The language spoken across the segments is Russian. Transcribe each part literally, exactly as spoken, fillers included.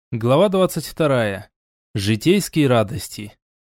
Глава двадцать вторая. Житейские радости.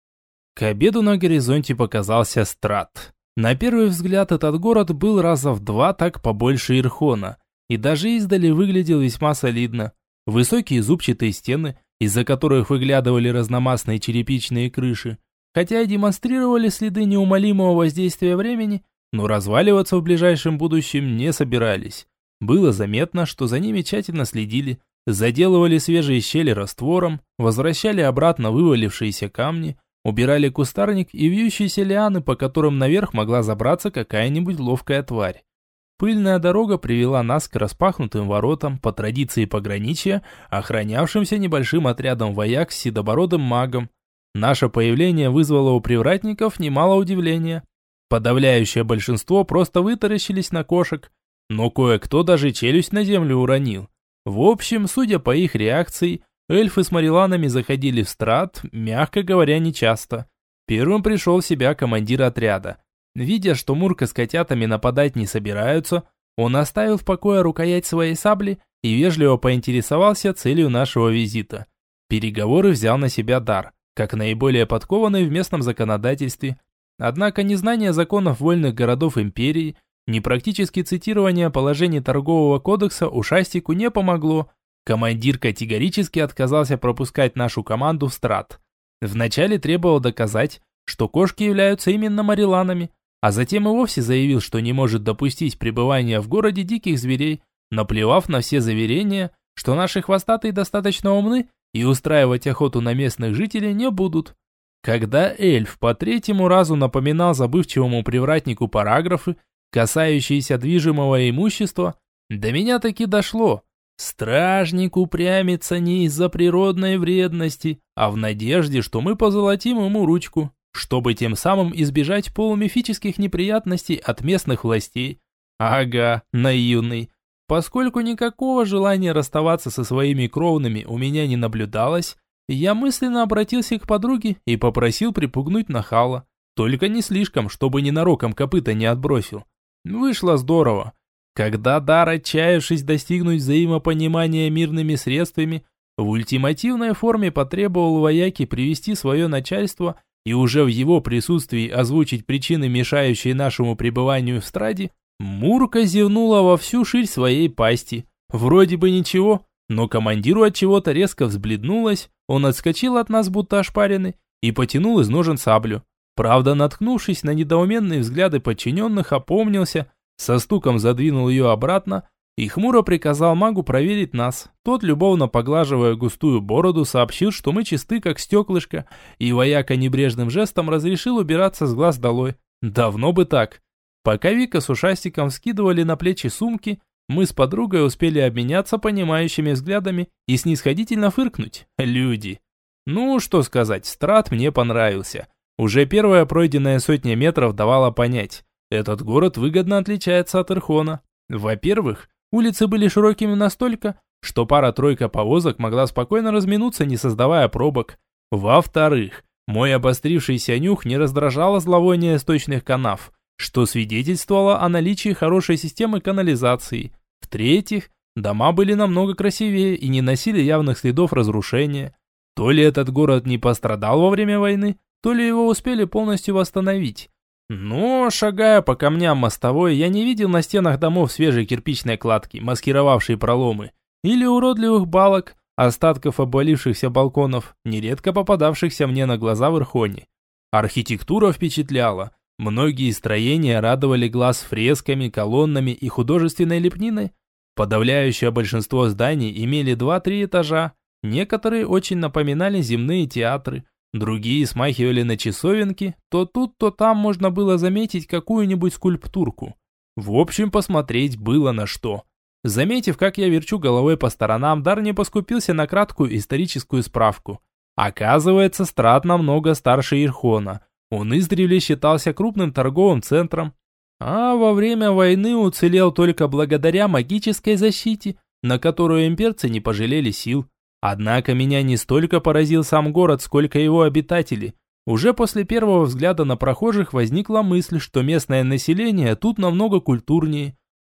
К обеду на горизонте показался Страт. На первый взгляд этот город был раза в два так побольше Ирхона, и даже издали выглядел весьма солидно. Высокие зубчатые стены, из-за которых выглядывали разномастные черепичные крыши, хотя и демонстрировали следы неумолимого воздействия времени, но разваливаться в ближайшем будущем не собирались. Было заметно, что за ними тщательно следили, заделывали свежие щели раствором, возвращали обратно вывалившиеся камни, убирали кустарник и вьющиеся лианы, по которым наверх могла забраться какая-нибудь ловкая тварь. Пыльная дорога привела нас к распахнутым воротам, по традиции пограничья, охранявшимся небольшим отрядом вояк с седобородым магом. Наше появление вызвало у привратников немало удивления. Подавляющее большинство просто вытаращились на кошек, но кое-кто даже челюсть на землю уронил. В общем, судя по их реакции, эльфы с мариланами заходили в Страт, мягко говоря, нечасто. Первым пришел в себя командир отряда. Видя, что Мурка с котятами нападать не собираются, он оставил в покое рукоять своей сабли и вежливо поинтересовался целью нашего визита. Переговоры взял на себя Дар, как наиболее подкованный в местном законодательстве. Однако незнание законов вольных городов империи, непрактически цитирование положений торгового кодекса ушастику не помогло. Командир категорически отказался пропускать нашу команду в Страт. Вначале требовал доказать, что кошки являются именно мариланами, а затем и вовсе заявил, что не может допустить пребывания в городе диких зверей, наплевав на все заверения, что наши хвостатые достаточно умны и устраивать охоту на местных жителей не будут. Когда эльф по третьему разу напоминал забывчивому привратнику параграфы, касающиеся движимого имущества, до меня таки дошло. Стражник упрямится не из-за природной вредности, а в надежде, что мы позолотим ему ручку, чтобы тем самым избежать полумифических неприятностей от местных властей. Ага, наивный. Поскольку никакого желания расставаться со своими кровными у меня не наблюдалось, я мысленно обратился к подруге и попросил припугнуть нахала. Только не слишком, чтобы ненароком копыта не отбросил. Вышло здорово. Когда Дар, отчаявшись достигнуть взаимопонимания мирными средствами, в ультимативной форме потребовал вояки привести свое начальство и уже в его присутствии озвучить причины, мешающие нашему пребыванию в Страде, Мурка зевнула во всю ширь своей пасти. Вроде бы ничего, но командиру от чего-то резко взбледнулось, он отскочил от нас будто ошпаренный и потянул из ножен саблю. Правда, наткнувшись на недоуменные взгляды подчиненных, опомнился, со стуком задвинул ее обратно и хмуро приказал магу проверить нас. Тот, любовно поглаживая густую бороду, сообщил, что мы чисты, как стеклышко, и вояка небрежным жестом разрешил убираться с глаз долой. Давно бы так. Пока Вика с ушастиком скидывали на плечи сумки, мы с подругой успели обменяться понимающими взглядами и снисходительно фыркнуть. Люди. Ну, что сказать, Страт мне понравился. Уже первая пройденная сотня метров давала понять, этот город выгодно отличается от Ирхона. Во-первых, улицы были широкими настолько, что пара-тройка повозок могла спокойно разминуться, не создавая пробок. Во-вторых, мой обострившийся нюх не раздражало зловоние сточных канав, что свидетельствовало о наличии хорошей системы канализации. В-третьих, дома были намного красивее и не носили явных следов разрушения. То ли этот город не пострадал во время войны, то ли его успели полностью восстановить. Но, шагая по камням мостовой, я не видел на стенах домов свежей кирпичной кладки, маскировавшей проломы, или уродливых балок, остатков обвалившихся балконов, нередко попадавшихся мне на глаза в Ирхоне. Архитектура впечатляла. Многие строения радовали глаз фресками, колоннами и художественной лепниной. Подавляющее большинство зданий имели два-три этажа, некоторые очень напоминали земные театры. Другие смахивали на часовенки, то тут, то там можно было заметить какую-нибудь скульптурку. В общем, посмотреть было на что. Заметив, как я верчу головой по сторонам, Дар не поскупился на краткую историческую справку. Оказывается, Страт намного старше Ирхона. Он издревле считался крупным торговым центром, а во время войны уцелел только благодаря магической защите, на которую имперцы не пожалели сил. Однако меня не столько поразил сам город, сколько его обитатели. Уже после первого взгляда на прохожих возникла мысль, что местное население тут намного культурнее.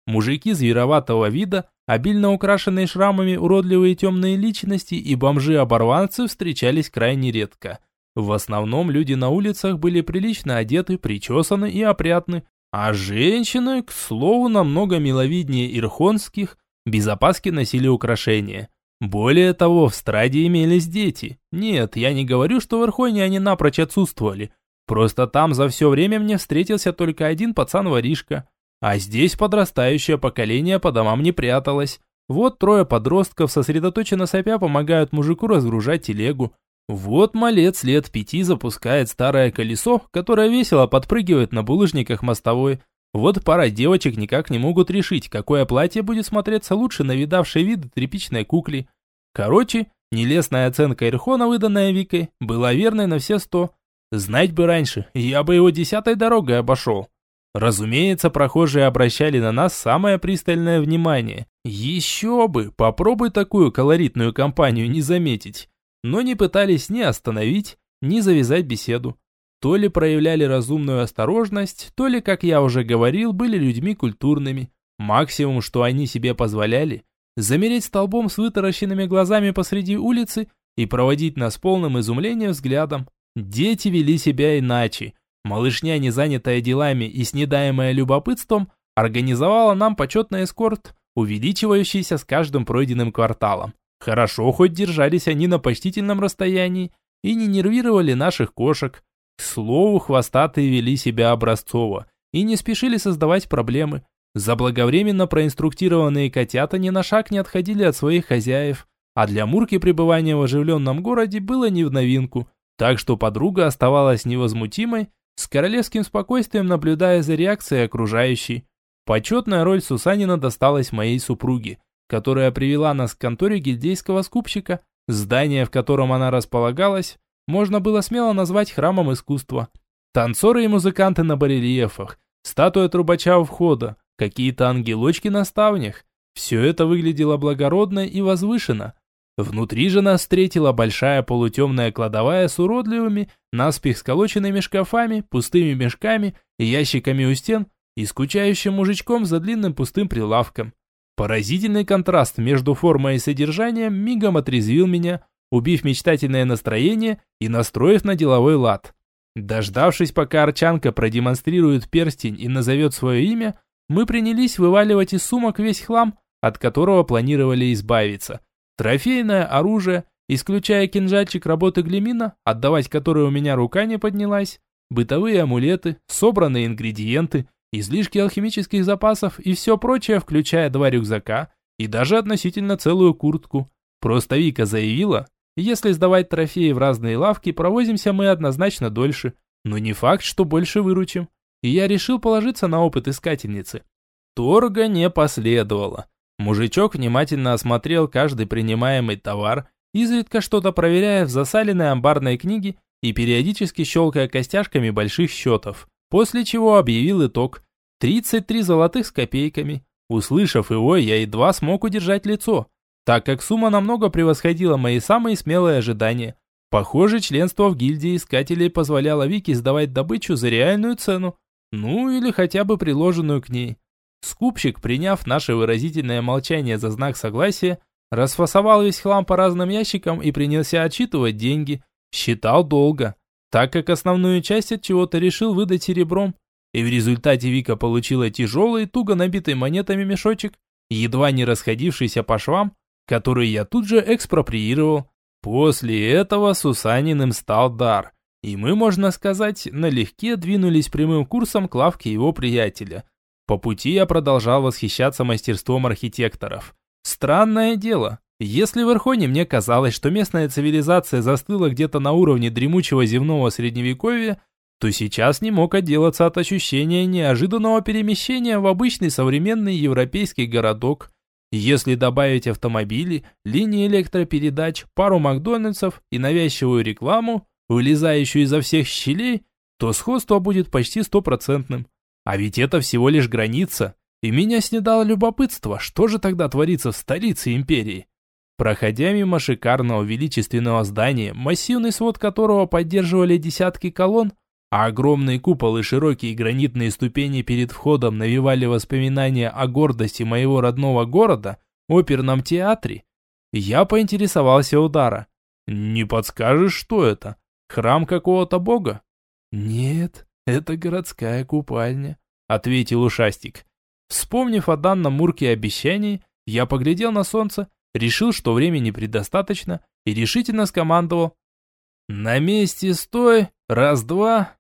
Мужики звероватого вида, обильно украшенные шрамами уродливые темные личности и бомжи-оборванцы встречались крайне редко. В основном люди на улицах были прилично одеты, причесаны и опрятны, а женщины, к слову, намного миловиднее ирхонских, без опаски носили украшения. Более того, в Страде имелись дети. Нет, я не говорю, что в Ирхоне они напрочь отсутствовали. Просто там за все время мне встретился только один пацан-воришка. А здесь подрастающее поколение по домам не пряталось. Вот трое подростков сосредоточенно сопя помогают мужику разгружать телегу. Вот малец лет пяти запускает старое колесо, которое весело подпрыгивает на булыжниках мостовой. Вот пара девочек никак не могут решить, какое платье будет смотреться лучше на видавшей виды тряпичной кукле. Короче, нелестная оценка Ирхона, выданная Викой, была верной на все сто. Знать бы раньше, я бы его десятой дорогой обошел. Разумеется, прохожие обращали на нас самое пристальное внимание. Еще бы, попробуй такую колоритную компанию не заметить. Но не пытались ни остановить, ни завязать беседу. То ли проявляли разумную осторожность, то ли, как я уже говорил, были людьми культурными. Максимум, что они себе позволяли, замереть столбом с вытаращенными глазами посреди улицы и проводить нас полным изумлением взглядом. Дети вели себя иначе. Малышня, не занятая делами и снедаемая любопытством, организовала нам почетный эскорт, увеличивающийся с каждым пройденным кварталом. Хорошо, хоть держались они на почтительном расстоянии и не нервировали наших кошек. К слову, хвостатые вели себя образцово и не спешили создавать проблемы. Заблаговременно проинструктированные котята ни на шаг не отходили от своих хозяев, а для Мурки пребывание в оживленном городе было не в новинку, так что подруга оставалась невозмутимой, с королевским спокойствием наблюдая за реакцией окружающей. Почетная роль Сусанина досталась моей супруге, которая привела нас к конторе гильдейского скупщика. Здание, в котором она располагалась, можно было смело назвать храмом искусства. Танцоры и музыканты на барельефах, статуя трубача у входа, какие-то ангелочки на ставнях. Все это выглядело благородно и возвышенно. Внутри же нас встретила большая полутемная кладовая с уродливыми, наспех сколоченными шкафами, пустыми мешками и ящиками у стен и скучающим мужичком за длинным пустым прилавком. Поразительный контраст между формой и содержанием мигом отрезвил меня, убив мечтательное настроение и настроив на деловой лад. Дождавшись, пока Арчанка продемонстрирует перстень и назовет свое имя, мы принялись вываливать из сумок весь хлам, от которого планировали избавиться. Трофейное оружие, исключая кинжальчик работы Глемина, отдавать который у меня рука не поднялась, бытовые амулеты, собранные ингредиенты, излишки алхимических запасов и все прочее, включая два рюкзака и даже относительно целую куртку. Просто Вика заявила, если сдавать трофеи в разные лавки, провозимся мы однозначно дольше, но не факт, что больше выручим. И я решил положиться на опыт искательницы. Торга не последовало. Мужичок внимательно осмотрел каждый принимаемый товар, изредка что-то проверяя в засаленной амбарной книге и периодически щелкая костяшками больших счетов, после чего объявил итог – тридцать три золотых с копейками. Услышав его, я едва смог удержать лицо, так как сумма намного превосходила мои самые смелые ожидания. Похоже, членство в гильдии искателей позволяло Вике сдавать добычу за реальную цену, ну или хотя бы приложенную к ней. Скупщик, приняв наше выразительное молчание за знак согласия, расфасовал весь хлам по разным ящикам и принялся отчитывать деньги. Считал долго, так как основную часть от чего-то решил выдать серебром. И в результате Вика получила тяжелый, туго набитый монетами мешочек, едва не расходившийся по швам, который я тут же экспроприировал. После этого Сусаниным стал дар, и мы, можно сказать, налегке двинулись прямым курсом к лавке его приятеля. По пути я продолжал восхищаться мастерством архитекторов. Странное дело, если в Ирхоне мне казалось, что местная цивилизация застыла где-то на уровне дремучего земного средневековья, то сейчас не мог отделаться от ощущения неожиданного перемещения в обычный современный европейский городок. Если добавить автомобили, линии электропередач, пару Макдональдсов и навязчивую рекламу, вылезающую изо всех щелей, то сходство будет почти стопроцентным. А ведь это всего лишь граница, и меня снедало любопытство, что же тогда творится в столице империи. Проходя мимо шикарного величественного здания, массивный свод которого поддерживали десятки колонн, а огромный купол и широкие гранитные ступени перед входом навевали воспоминания о гордости моего родного города, оперном театре, я поинтересовался у Дара. «Не подскажешь, что это? Храм какого-то бога?» «Нет, это городская купальня», — ответил ушастик. Вспомнив о данном Мурке обещании, я поглядел на солнце, решил, что времени предостаточно, и решительно скомандовал: «На месте стой, раз-два,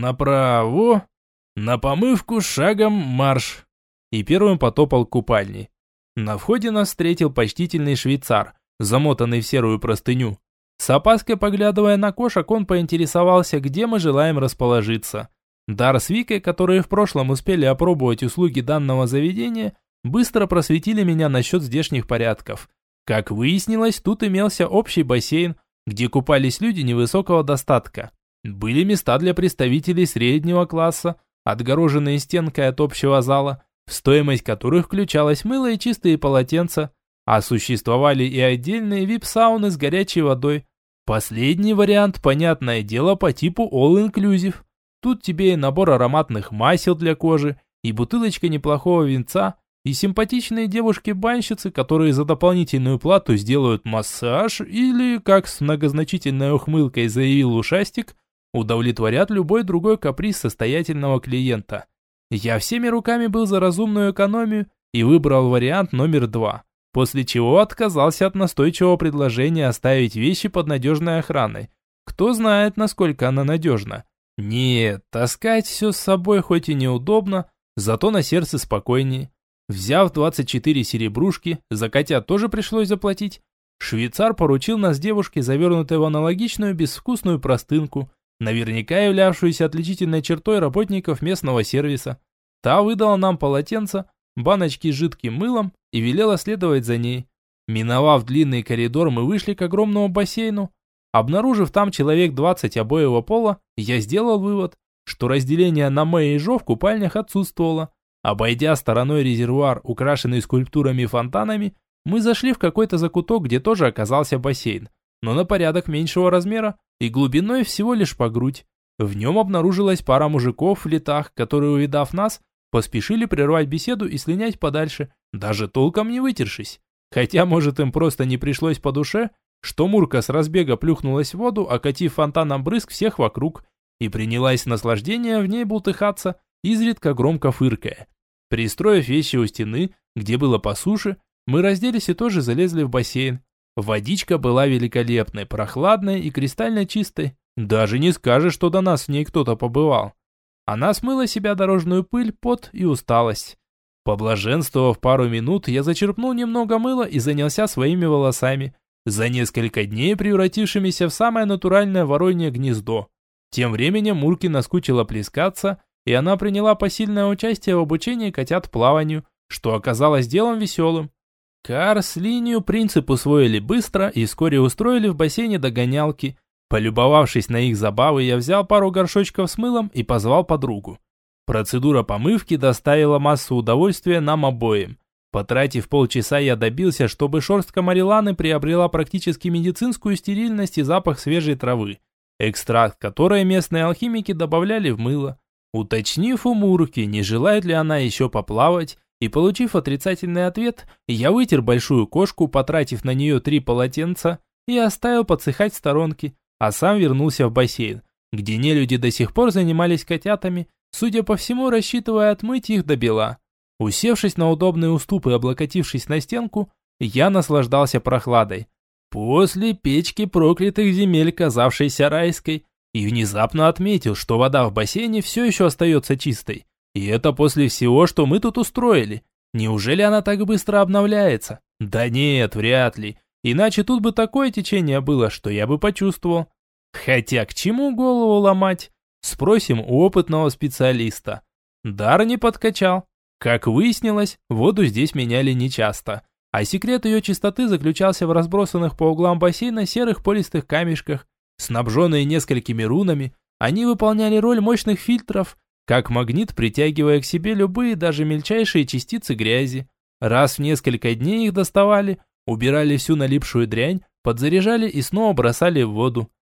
направо, на помывку шагом марш!» И первым потопал к купальне. На входе нас встретил почтительный швейцар, замотанный в серую простыню. С опаской поглядывая на кошек, он поинтересовался, где мы желаем расположиться. Дар с Викой, которые в прошлом успели опробовать услуги данного заведения, быстро просветили меня насчет здешних порядков. Как выяснилось, тут имелся общий бассейн, где купались люди невысокого достатка. Были места для представителей среднего класса, отгороженные стенкой от общего зала, в стоимость которых включалось мыло и чистые полотенца, а существовали и отдельные вип-сауны с горячей водой. Последний вариант, понятное дело, по типу all-inclusive. Тут тебе и набор ароматных масел для кожи, и бутылочка неплохого винца, и симпатичные девушки-банщицы, которые за дополнительную плату сделают массаж или, как с многозначительной ухмылкой заявил ушастик, удовлетворят любой другой каприз состоятельного клиента. Я всеми руками был за разумную экономию и выбрал вариант номер два, после чего отказался от настойчивого предложения оставить вещи под надежной охраной. Кто знает, насколько она надежна. Нет, таскать все с собой хоть и неудобно, зато на сердце спокойнее. Взяв двадцать четыре серебрушки, за котят тоже пришлось заплатить, швейцар поручил нас девушке, завернутой в аналогичную безвкусную простынку, наверняка являвшуюся отличительной чертой работников местного сервиса. Та выдала нам полотенце, баночки с жидким мылом и велела следовать за ней. Миновав длинный коридор, мы вышли к огромному бассейну. Обнаружив там человек двадцать обоего пола, я сделал вывод, что разделение на Мэ и Жо в купальнях отсутствовало. Обойдя стороной резервуар, украшенный скульптурами и фонтанами, мы зашли в какой-то закуток, где тоже оказался бассейн, но на порядок меньшего размера и глубиной всего лишь по грудь. В нем обнаружилась пара мужиков в летах, которые, увидав нас, поспешили прервать беседу и слинять подальше, даже толком не вытершись. Хотя, может, им просто не пришлось по душе, что Мурка с разбега плюхнулась в воду, окатив фонтаном брызг всех вокруг, и принялась с наслаждением в ней бултыхаться, изредка громко фыркая. Пристроив вещи у стены, где было по суше, мы разделись и тоже залезли в бассейн. Водичка была великолепной, прохладной и кристально чистой. Даже не скажешь, что до нас в ней кто-то побывал. Она смыла с себя дорожную пыль, пот и усталость. Поблаженствовав пару минут, я зачерпнул немного мыла и занялся своими волосами, за несколько дней превратившимися в самое натуральное воронье гнездо. Тем временем Мурке наскучило плескаться, и она приняла посильное участие в обучении котят плаванию, что оказалось делом веселым. Карс линию принцип усвоили быстро и вскоре устроили в бассейне догонялки. Полюбовавшись на их забавы, я взял пару горшочков с мылом и позвал подругу. Процедура помывки доставила массу удовольствия нам обоим. Потратив полчаса, я добился, чтобы шерстка Мариланы приобрела практически медицинскую стерильность и запах свежей травы, экстракт которой местные алхимики добавляли в мыло. Уточнив у Мурки, не желает ли она еще поплавать, и получив отрицательный ответ, я вытер большую кошку, потратив на нее три полотенца, и оставил подсыхать в сторонке, а сам вернулся в бассейн, где нелюди до сих пор занимались котятами, судя по всему, рассчитывая отмыть их до бела. Усевшись на удобные уступы и облокотившись на стенку, я наслаждался прохладой. После печки проклятых земель, казавшейся райской, и внезапно отметил, что вода в бассейне все еще остается чистой. И это после всего, что мы тут устроили. Неужели она так быстро обновляется? Да нет, вряд ли. Иначе тут бы такое течение было, что я бы почувствовал. Хотя к чему голову ломать? Спросим у опытного специалиста. Дар не подкачал. Как выяснилось, воду здесь меняли нечасто. А секрет ее чистоты заключался в разбросанных по углам бассейна серых пористых камешках. Снабженные несколькими рунами, они выполняли роль мощных фильтров, как магнит, притягивая к себе любые, даже мельчайшие частицы грязи. Раз в несколько дней их доставали, убирали всю налипшую дрянь, подзаряжали и снова бросали в воду.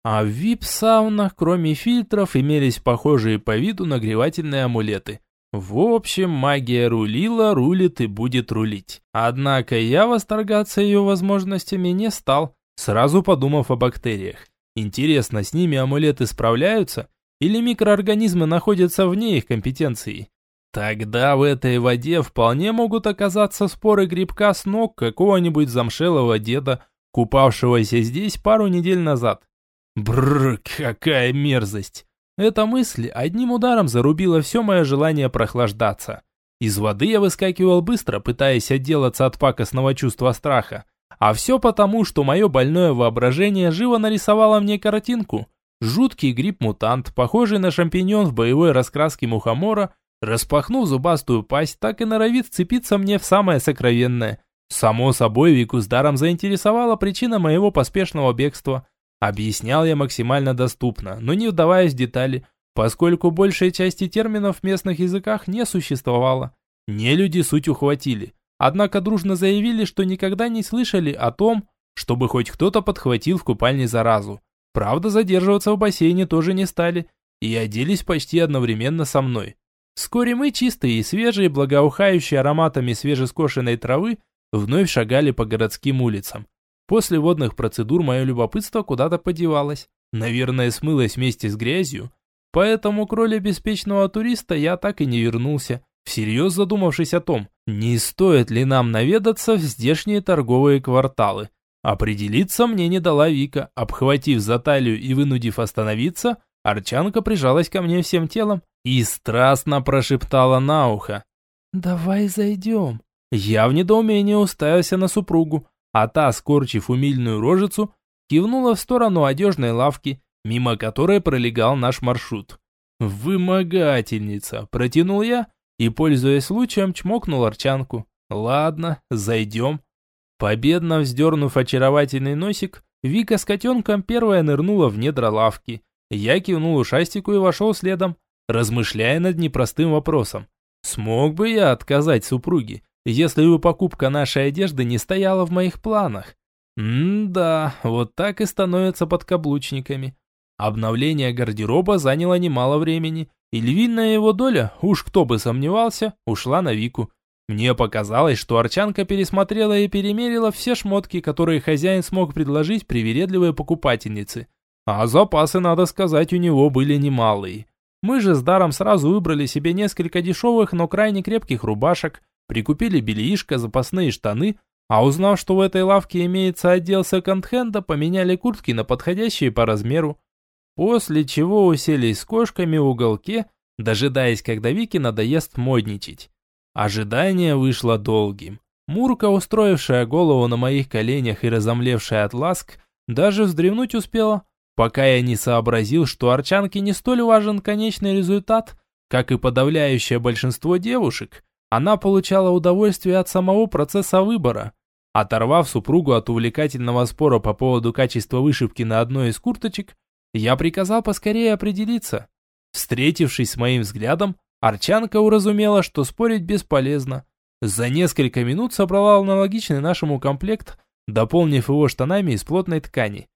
А в ви ай пи-саунах, кроме фильтров, имелись похожие по виду нагревательные амулеты. В общем, магия рулила, рулит и будет рулить. Однако я восторгаться ее возможностями не стал, сразу подумав о бактериях. Интересно, с ними амулеты справляются? Или микроорганизмы находятся вне их компетенции? Тогда в этой воде вполне могут оказаться споры грибка с ног какого-нибудь замшелого деда, купавшегося здесь пару недель назад. Бррр, какая мерзость! Эта мысль одним ударом зарубила все мое желание прохлаждаться. Из воды я выскакивал быстро, пытаясь отделаться от пакостного чувства страха. А все потому, что мое больное воображение живо нарисовало мне картинку. Жуткий гриб-мутант, похожий на шампиньон в боевой раскраске мухомора, распахнув зубастую пасть, так и норовит вцепиться мне в самое сокровенное. Само собой, Вику с даром заинтересовала причина моего поспешного бегства. Объяснял я максимально доступно, но не вдаваясь в детали, поскольку большей части терминов в местных языках не существовало. Нелюди суть ухватили, однако дружно заявили, что никогда не слышали о том, чтобы хоть кто-то подхватил в купальне заразу. Правда, задерживаться в бассейне тоже не стали и оделись почти одновременно со мной. Вскоре мы, чистые и свежие, благоухающие ароматами свежескошенной травы, вновь шагали по городским улицам. После водных процедур мое любопытство куда-то подевалось. Наверное, смылось вместе с грязью. Поэтому к роли беспечного туриста я так и не вернулся, всерьез задумавшись о том, не стоит ли нам наведаться в здешние торговые кварталы. Определиться мне не дала Вика. Обхватив за талию и вынудив остановиться, Арчанка прижалась ко мне всем телом и страстно прошептала на ухо: «Давай зайдем». Я в недоумении уставился на супругу, а та, скорчив умильную рожицу, кивнула в сторону одежной лавки, мимо которой пролегал наш маршрут. «Вымогательница!» – протянул я и, пользуясь случаем, чмокнул Арчанку. «Ладно, зайдем». Победно вздернув очаровательный носик, Вика с котенком первая нырнула в недра лавки. Я кивнул ушастику и вошел следом, размышляя над непростым вопросом. Смог бы я отказать супруге, если бы покупка нашей одежды не стояла в моих планах? М-да, вот так и становятся подкаблучниками. Обновление гардероба заняло немало времени, и львиная его доля, уж кто бы сомневался, ушла на Вику. Мне показалось, что Арчанка пересмотрела и перемерила все шмотки, которые хозяин смог предложить привередливой покупательнице. А запасы, надо сказать, у него были немалые. Мы же с даром сразу выбрали себе несколько дешевых, но крайне крепких рубашек, прикупили бельишко, запасные штаны, а узнав, что в этой лавке имеется отдел секонд-хенда, поменяли куртки на подходящие по размеру. После чего уселись с кошками в уголке, дожидаясь, когда Вике надоест модничать. Ожидание вышло долгим. Мурка, устроившая голову на моих коленях и разомлевшая от ласк, даже вздремнуть успела, пока я не сообразил, что Арчанке не столь важен конечный результат, как и подавляющее большинство девушек. Она получала удовольствие от самого процесса выбора. Оторвав супругу от увлекательного спора по поводу качества вышивки на одной из курточек, я приказал поскорее определиться. Встретившись с моим взглядом, Арчанка уразумела, что спорить бесполезно. За несколько минут собрала аналогичный нашему комплект, дополнив его штанами из плотной ткани.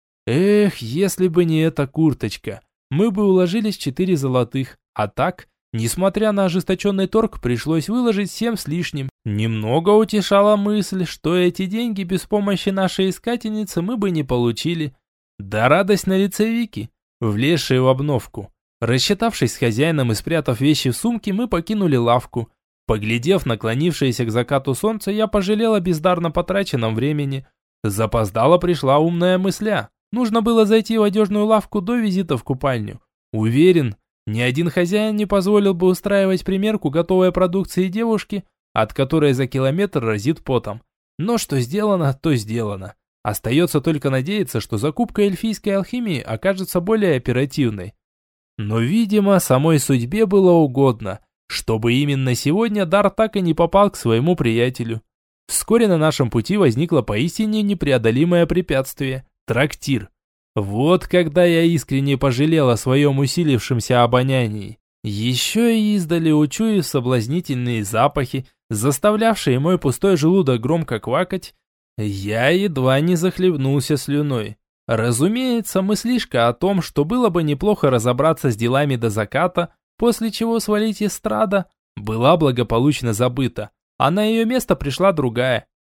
Эх, если бы не эта курточка, мы бы уложились в четыре золотых, а так, несмотря на ожесточенный торг, пришлось выложить семь с лишним. Немного утешала мысль, что эти деньги без помощи нашей искательницы мы бы не получили. Да радость на лице Вики, влезшей в обновку. Рассчитавшись с хозяином и спрятав вещи в сумке, мы покинули лавку. Поглядев наклонившееся к закату солнца, я пожалел о бездарно потраченном времени. Запоздало пришла умная мысля. Нужно было зайти в одежную лавку до визита в купальню. Уверен, ни один хозяин не позволил бы устраивать примерку готовой продукции девушки, от которой за километр разит потом. Но что сделано, то сделано. Остается только надеяться, что закупка эльфийской алхимии окажется более оперативной. Но, видимо, самой судьбе было угодно, чтобы именно сегодня дар так и не попал к своему приятелю. Вскоре на нашем пути возникло поистине непреодолимое препятствие – трактир. Вот когда я искренне пожалел о своем усилившемся обонянии. Еще и издали учуяв соблазнительные запахи, заставлявшие мой пустой желудок громко квакать, я едва не захлебнулся слюной. Разумеется, мыслишка о том, что было бы неплохо разобраться с делами до заката, после чего свалить из Страда, была благополучно забыта, а на ее место пришла другая –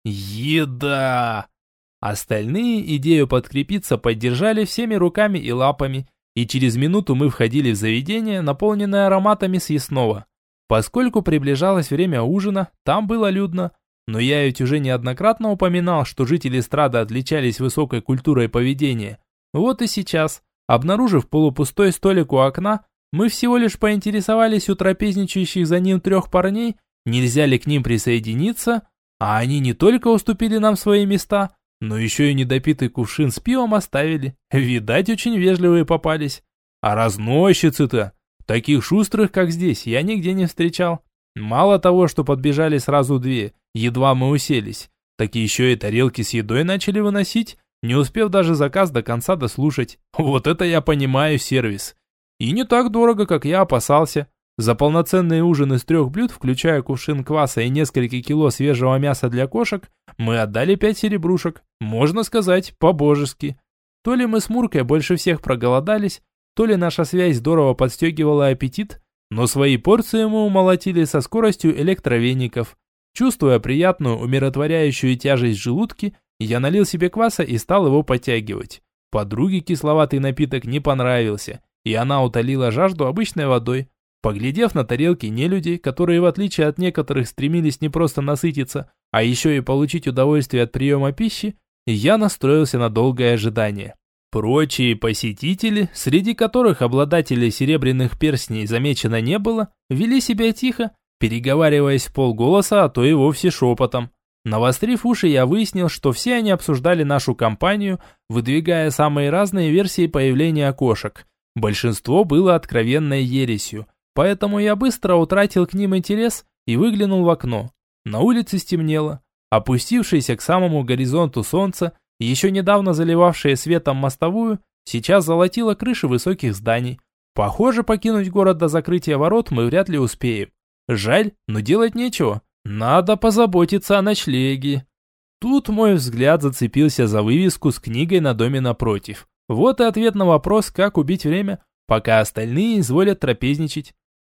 еда. Остальные идею подкрепиться поддержали всеми руками и лапами, и через минуту мы входили в заведение, наполненное ароматами съестного. Поскольку приближалось время ужина, там было людно, но я ведь уже неоднократно упоминал, что жители Страда отличались высокой культурой поведения. Вот и сейчас, обнаружив полупустой столик у окна, мы всего лишь поинтересовались у трапезничающих за ним трех парней, нельзя ли к ним присоединиться, а они не только уступили нам свои места, но еще и недопитый кувшин с пивом оставили. Видать, очень вежливые попались. А разносчицы-то, таких шустрых, как здесь, я нигде не встречал. Мало того, что подбежали сразу две, едва мы уселись, так еще и тарелки с едой начали выносить, не успев даже заказ до конца дослушать. Вот это я понимаю сервис. И не так дорого, как я опасался. За полноценный ужин из трех блюд, включая кувшин кваса и несколько кило свежего мяса для кошек, мы отдали пять серебрушек. Можно сказать, по-божески. То ли мы с Муркой больше всех проголодались, то ли наша связь здорово подстегивала аппетит, но свои порции мы умолотили со скоростью электровеников. Чувствуя приятную умиротворяющую тяжесть в желудке, я налил себе кваса и стал его подтягивать. Подруге кисловатый напиток не понравился, и она утолила жажду обычной водой. Поглядев на тарелки нелюдей, которые в отличие от некоторых стремились не просто насытиться, а еще и получить удовольствие от приема пищи, я настроился на долгое ожидание. Прочие посетители, среди которых обладателей серебряных перстней замечено не было, вели себя тихо, переговариваясь в полголоса, а то и вовсе шепотом. Навострив уши, я выяснил, что все они обсуждали нашу компанию, выдвигая самые разные версии появления кошек. Большинство было откровенной ересью, поэтому я быстро утратил к ним интерес и выглянул в окно. На улице стемнело. Опустившееся к самому горизонту солнце, еще недавно заливавшее светом мостовую, сейчас золотило крыши высоких зданий. Похоже, покинуть город до закрытия ворот мы вряд ли успеем. Жаль, но делать нечего. Надо позаботиться о ночлеге. Тут мой взгляд зацепился за вывеску с книгой на доме напротив. Вот и ответ на вопрос, как убить время, пока остальные изволят трапезничать.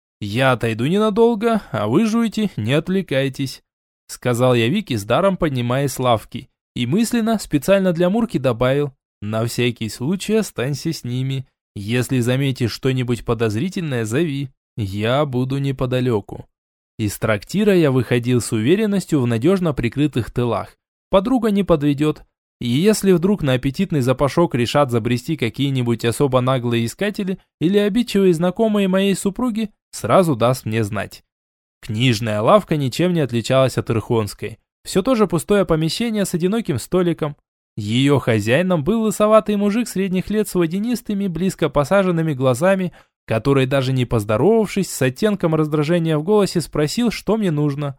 «Я отойду ненадолго, а вы жуйте, не отвлекайтесь», — сказал я Вике с даром, поднимаясь с лавки. И мысленно, специально для Мурки добавил: «На всякий случай останься с ними. Если заметишь что-нибудь подозрительное, зови. Я буду неподалеку». Из трактира я выходил с уверенностью в надежно прикрытых тылах. Подруга не подведет. И если вдруг на аппетитный запашок решат забрести какие-нибудь особо наглые искатели или обидчивые знакомые моей супруги, сразу даст мне знать. Книжная лавка ничем не отличалась от Ирхонской. Все то же пустое помещение с одиноким столиком. Ее хозяином был лысоватый мужик средних лет с водянистыми, близко посаженными глазами, который, даже не поздоровавшись, с оттенком раздражения в голосе спросил, что мне нужно.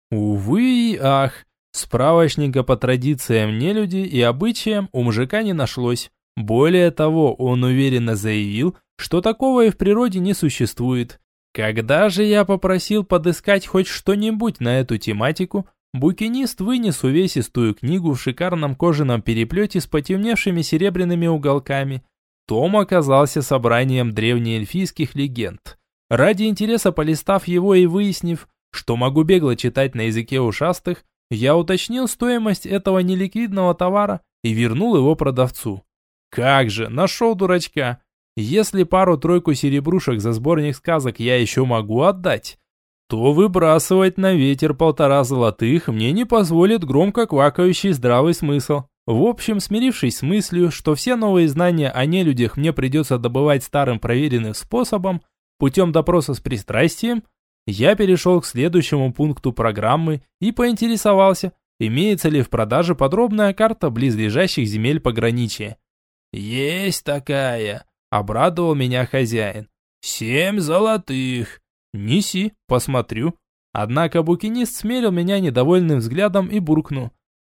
Увы и ах, справочника по традициям нелюди и обычаям у мужика не нашлось. Более того, он уверенно заявил, что такого и в природе не существует. Когда же я попросил подыскать хоть что-нибудь на эту тематику, букинист вынес увесистую книгу в шикарном кожаном переплете с потемневшими серебряными уголками. Том оказался собранием древнеэльфийских легенд. Ради интереса полистав его и выяснив, что могу бегло читать на языке ушастых, я уточнил стоимость этого неликвидного товара и вернул его продавцу. Как же, нашел дурачка. Если пару-тройку серебрушек за сборник сказок я еще могу отдать, то выбрасывать на ветер полтора золотых мне не позволит громко квакающий здравый смысл. В общем, смирившись с мыслью, что все новые знания о нелюдях мне придется добывать старым проверенным способом, путем допроса с пристрастием, я перешел к следующему пункту программы и поинтересовался, имеется ли в продаже подробная карта близлежащих земель пограничья. «Есть такая», — обрадовал меня хозяин. «Семь золотых». «Неси, посмотрю». Однако букинист смерил меня недовольным взглядом и буркнул: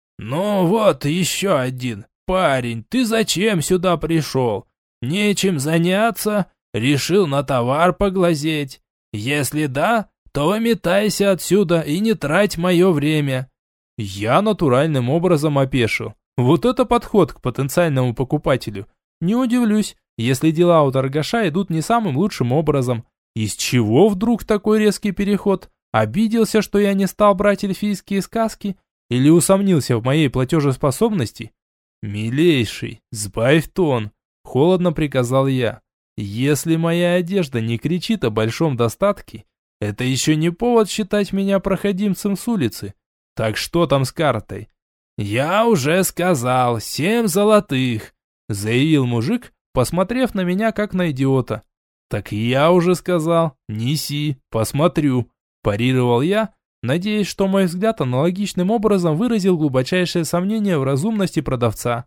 «Ну вот еще один. Парень, ты зачем сюда пришел? Нечем заняться? Решил на товар поглазеть? Если да, то выметайся отсюда и не трать мое время». Я натуральным образом опешил. Вот это подход к потенциальному покупателю. Не удивлюсь, если дела у торгаша идут не самым лучшим образом. Из чего вдруг такой резкий переход? Обиделся, что я не стал брать эльфийские сказки? Или усомнился в моей платежеспособности? «Милейший, сбавь тон», – холодно приказал я. «Если моя одежда не кричит о большом достатке, это еще не повод считать меня проходимцем с улицы. Так что там с картой?» «Я уже сказал, семь золотых», – заявил мужик, посмотрев на меня как на идиота. «Так я уже сказал, неси, посмотрю», – парировал я, надеясь, что мой взгляд аналогичным образом выразил глубочайшее сомнение в разумности продавца.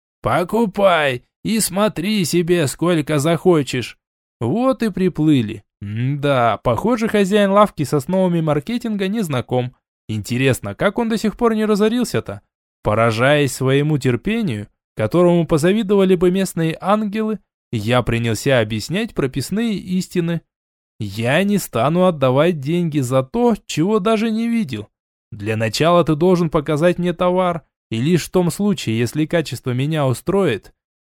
«Покупай и смотри себе сколько захочешь». Вот и приплыли. М-да, похоже, хозяин лавки с основами маркетинга не знаком. Интересно, как он до сих пор не разорился-то? Поражаясь своему терпению, которому позавидовали бы местные ангелы, я принялся объяснять прописные истины. Я не стану отдавать деньги за то, чего даже не видел. Для начала ты должен показать мне товар, и лишь в том случае, если качество меня устроит.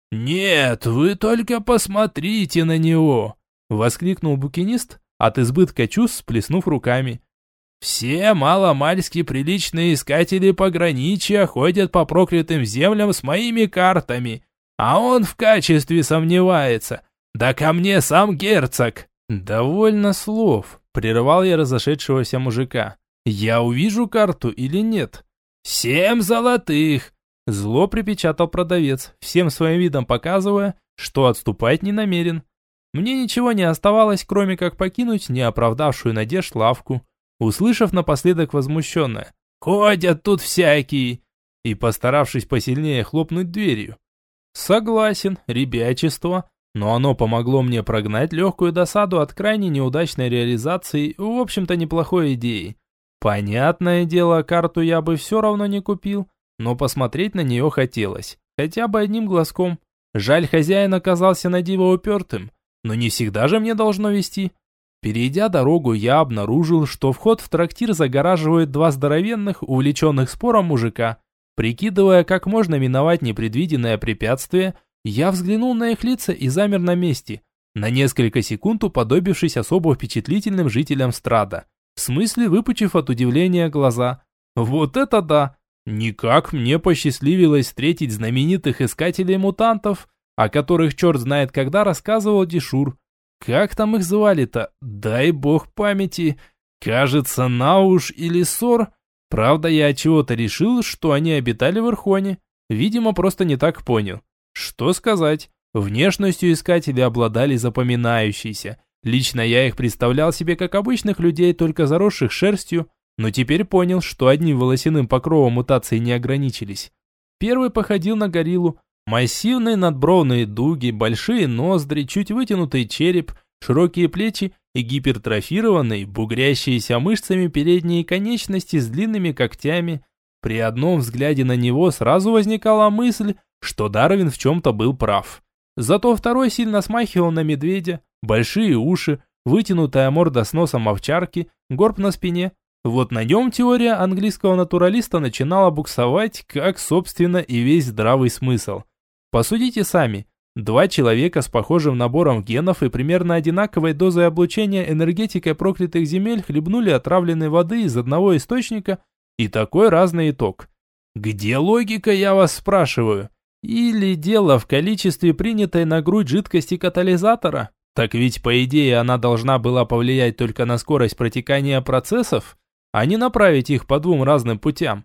«Нет, вы только посмотрите на него!» – воскликнул букинист, от избытка чувств сплеснув руками. «Все маломальски приличные искатели пограничья ходят по проклятым землям с моими картами, а он в качестве сомневается. Да ко мне сам герцог!» «Довольно слов», – прервал я разошедшегося мужика. «Я увижу карту или нет?» «Семь золотых!» – зло припечатал продавец, всем своим видом показывая, что отступать не намерен. Мне ничего не оставалось, кроме как покинуть неоправдавшую надежд лавку, услышав напоследок возмущенное: «Ходят тут всякие!» и постаравшись посильнее хлопнуть дверью. Согласен, ребячество. Но оно помогло мне прогнать легкую досаду от крайне неудачной реализации, в общем-то, неплохой идеи. Понятное дело, карту я бы все равно не купил, но посмотреть на нее хотелось, хотя бы одним глазком. Жаль, хозяин оказался на диво упертым, но не всегда же мне должно вести. Перейдя дорогу, я обнаружил, что вход в трактир загораживают два здоровенных, увлеченных спором мужика. Прикидывая, как можно миновать непредвиденное препятствие, я взглянул на их лица и замер на месте, на несколько секунд уподобившись особо впечатлительным жителям Страда, в смысле выпучив от удивления глаза. Вот это да! Никак мне посчастливилось встретить знаменитых искателей мутантов, о которых черт знает когда рассказывал Дишур. Как там их звали-то? Дай бог памяти. Кажется, Науш или Сор. Правда, я от чего-то решил, что они обитали в Ирхоне. Видимо, просто не так понял. Что сказать, внешностью искатели обладали запоминающейся. Лично я их представлял себе как обычных людей, только заросших шерстью, но теперь понял, что одним волосяным покровом мутации не ограничились. Первый походил на гориллу. Массивные надбровные дуги, большие ноздри, чуть вытянутый череп, широкие плечи и гипертрофированные, бугрящиеся мышцами передние конечности с длинными когтями. При одном взгляде на него сразу возникала мысль, что Дарвин в чем-то был прав. Зато второй сильно смахивал на медведя, большие уши, вытянутая морда с носом овчарки, горб на спине. Вот на нем теория английского натуралиста начинала буксовать, как, собственно, и весь здравый смысл. Посудите сами. Два человека с похожим набором генов и примерно одинаковой дозой облучения энергетикой проклятых земель хлебнули отравленной воды из одного источника, и такой разный итог. Где логика, я вас спрашиваю? Или дело в количестве принятой на грудь жидкости катализатора? Так ведь, по идее, она должна была повлиять только на скорость протекания процессов, а не направить их по двум разным путям.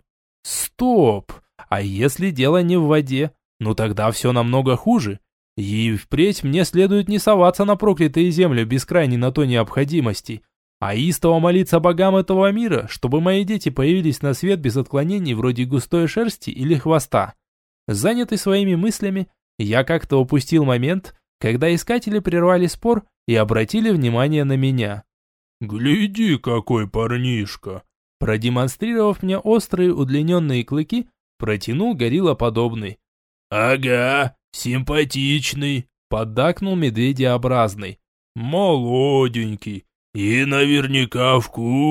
Стоп! А если дело не в воде? Ну тогда все намного хуже. И впредь мне следует не соваться на проклятые земли без крайней на то необходимости, а истово молиться богам этого мира, чтобы мои дети появились на свет без отклонений вроде густой шерсти или хвоста. Занятый своими мыслями, я как-то упустил момент, когда искатели прервали спор и обратили внимание на меня. «Гляди, какой парнишка!» Продемонстрировав мне острые удлиненные клыки, протянул гориллоподобный. «Ага, симпатичный!» Поддакнул медведеобразный. «Молоденький и наверняка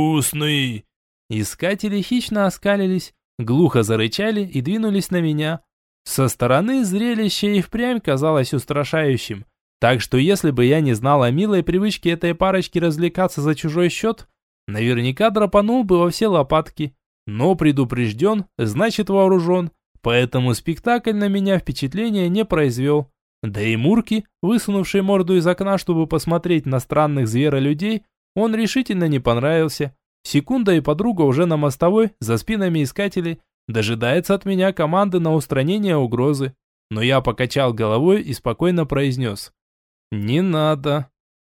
вкусный!» Искатели хищно оскалились, глухо зарычали и двинулись на меня, Со стороны зрелище и впрямь казалось устрашающим. Так что если бы я не знал о милой привычке этой парочки развлекаться за чужой счет, наверняка драпанул бы во все лопатки. Но предупрежден, значит вооружен, поэтому спектакль на меня впечатления не произвел. Да и Мурки, высунувший морду из окна, чтобы посмотреть на странных зверолюдей, он решительно не понравился. Секунда и подруга уже на мостовой, за спинами искателей, дожидается от меня команды на устранение угрозы. Но я покачал головой и спокойно произнес: «Не надо».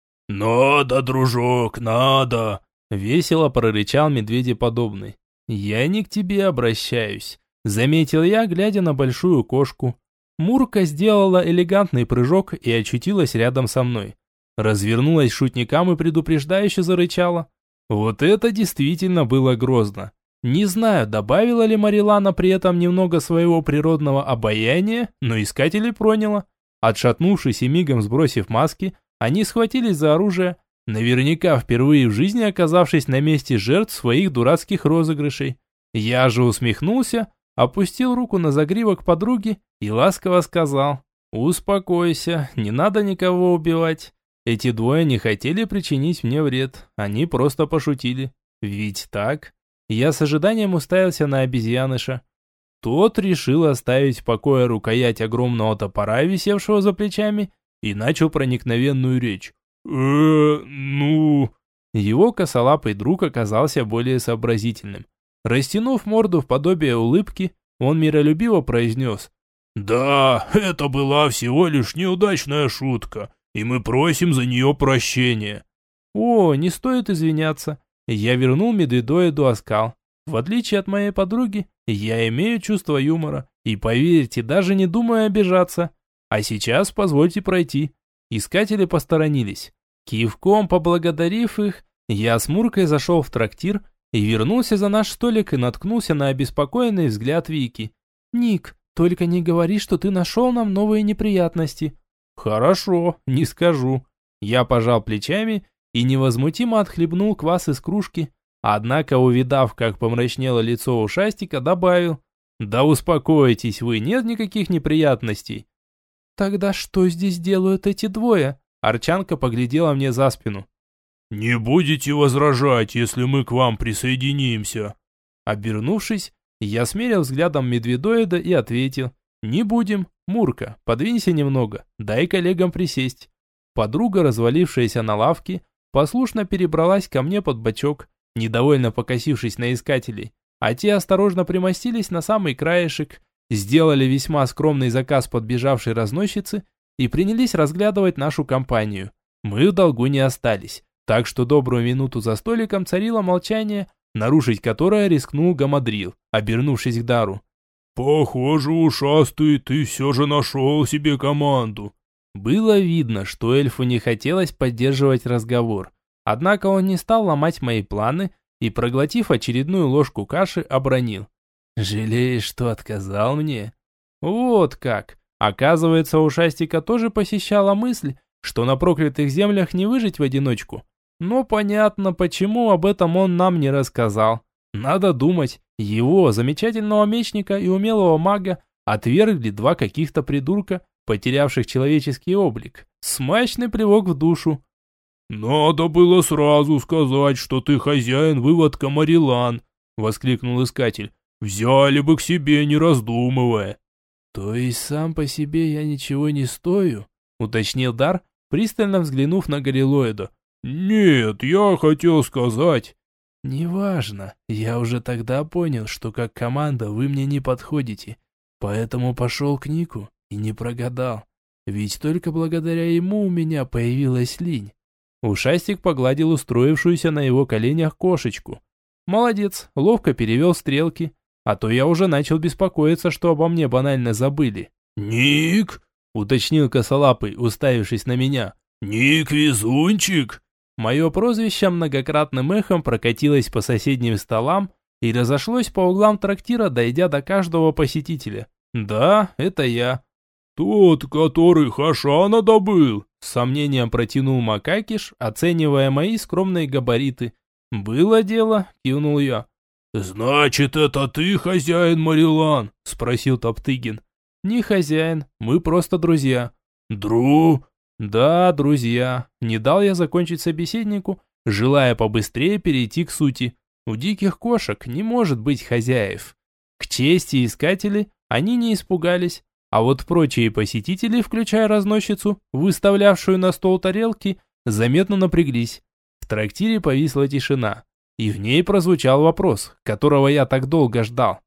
«Надо, дружок, надо!» Весело прорычал медведеподобный. «Я не к тебе обращаюсь», — заметил я, глядя на большую кошку. Мурка сделала элегантный прыжок и очутилась рядом со мной. Развернулась шутникам и предупреждающе зарычала. Вот это действительно было грозно. Не знаю, добавила ли Марилана при этом немного своего природного обаяния, но искатели проняло. Отшатнувшись и мигом сбросив маски, они схватились за оружие, наверняка впервые в жизни оказавшись на месте жертв своих дурацких розыгрышей. Я же усмехнулся, опустил руку на загривок подруги и ласково сказал: «Успокойся, не надо никого убивать. Эти двое не хотели причинить мне вред, они просто пошутили. Ведь так?» Я с ожиданием уставился на обезьяныша. Тот решил оставить в покое рукоять огромного топора, висевшего за плечами, и начал проникновенную речь. «Э, ну...» Его косолапый друг оказался более сообразительным. Растянув морду в подобие улыбки, он миролюбиво произнес: «Да, это была всего лишь неудачная шутка, и мы просим за нее прощения». «О, не стоит извиняться». Я вернул медведоиду оскал. В отличие от моей подруги, я имею чувство юмора, и поверьте, даже не думаю обижаться. А сейчас позвольте пройти. Искатели посторонились. Кивком поблагодарив их, я с Муркой зашел в трактир и вернулся за наш столик и наткнулся на обеспокоенный взгляд Вики. «Ник, только не говори, что ты нашел нам новые неприятности». «Хорошо, не скажу». Я пожал плечами и невозмутимо отхлебнул квас из кружки, однако, увидав, как помрачнело лицо ушастика, добавил: «Да успокойтесь вы, нет никаких неприятностей». «Тогда что здесь делают эти двое?» Арчанка поглядела мне за спину. «Не будете возражать, если мы к вам присоединимся?» Обернувшись, я смерил взглядом медведоида и ответил: «Не будем. Мурка, подвинься немного, дай коллегам присесть». Подруга, развалившаяся на лавке, послушно перебралась ко мне под бочок, недовольно покосившись на искателей, а те осторожно примостились на самый краешек, сделали весьма скромный заказ подбежавшей разносчицы и принялись разглядывать нашу компанию. Мы в долгу не остались, так что добрую минуту за столиком царило молчание, нарушить которое рискнул Гамадрил, обернувшись к Дару. «Похоже, ушастый, ты все же нашел себе команду». Было видно, что эльфу не хотелось поддерживать разговор, однако он не стал ломать мои планы и, проглотив очередную ложку каши, обронил: «Жалеешь, что отказал мне?» Вот как! Оказывается, у Шастика тоже посещала мысль, что на проклятых землях не выжить в одиночку. Но понятно, почему об этом он нам не рассказал. Надо думать, его, замечательного мечника и умелого мага, отвергли два каких-то придурка, потерявших человеческий облик. Смачный плевок в душу. «Надо было сразу сказать, что ты хозяин выводка Марилан», — воскликнул искатель. «Взяли бы к себе, не раздумывая». «То есть сам по себе я ничего не стою?» — уточнил Дар, пристально взглянув на горилоида. «Нет, я хотел сказать...» «Неважно, я уже тогда понял, что как команда вы мне не подходите, поэтому пошел к Нику и не прогадал, ведь только благодаря ему у меня появилась линь». Ушастик погладил устроившуюся на его коленях кошечку. «Молодец, ловко перевел стрелки, а то я уже начал беспокоиться, что обо мне банально забыли». «Ник?» — уточнил косолапый, уставившись на меня. «Ник Везунчик?» Мое прозвище многократным эхом прокатилось по соседним столам и разошлось по углам трактира, дойдя до каждого посетителя. «Да, это я». «Тот, который Хашана добыл?» С сомнением протянул Макакиш, оценивая мои скромные габариты. «Было дело», — кивнул я. «Значит, это ты хозяин Марилан?» — спросил Топтыгин. Не хозяин, мы просто друзья. Дру? Да, друзья. Не дал я закончить собеседнику, желая побыстрее перейти к сути. У диких кошек не может быть хозяев. К чести искателей они не испугались, а вот прочие посетители, включая разносчицу, выставлявшую на стол тарелки, заметно напряглись. В трактире повисла тишина, и в ней прозвучал вопрос, которого я так долго ждал.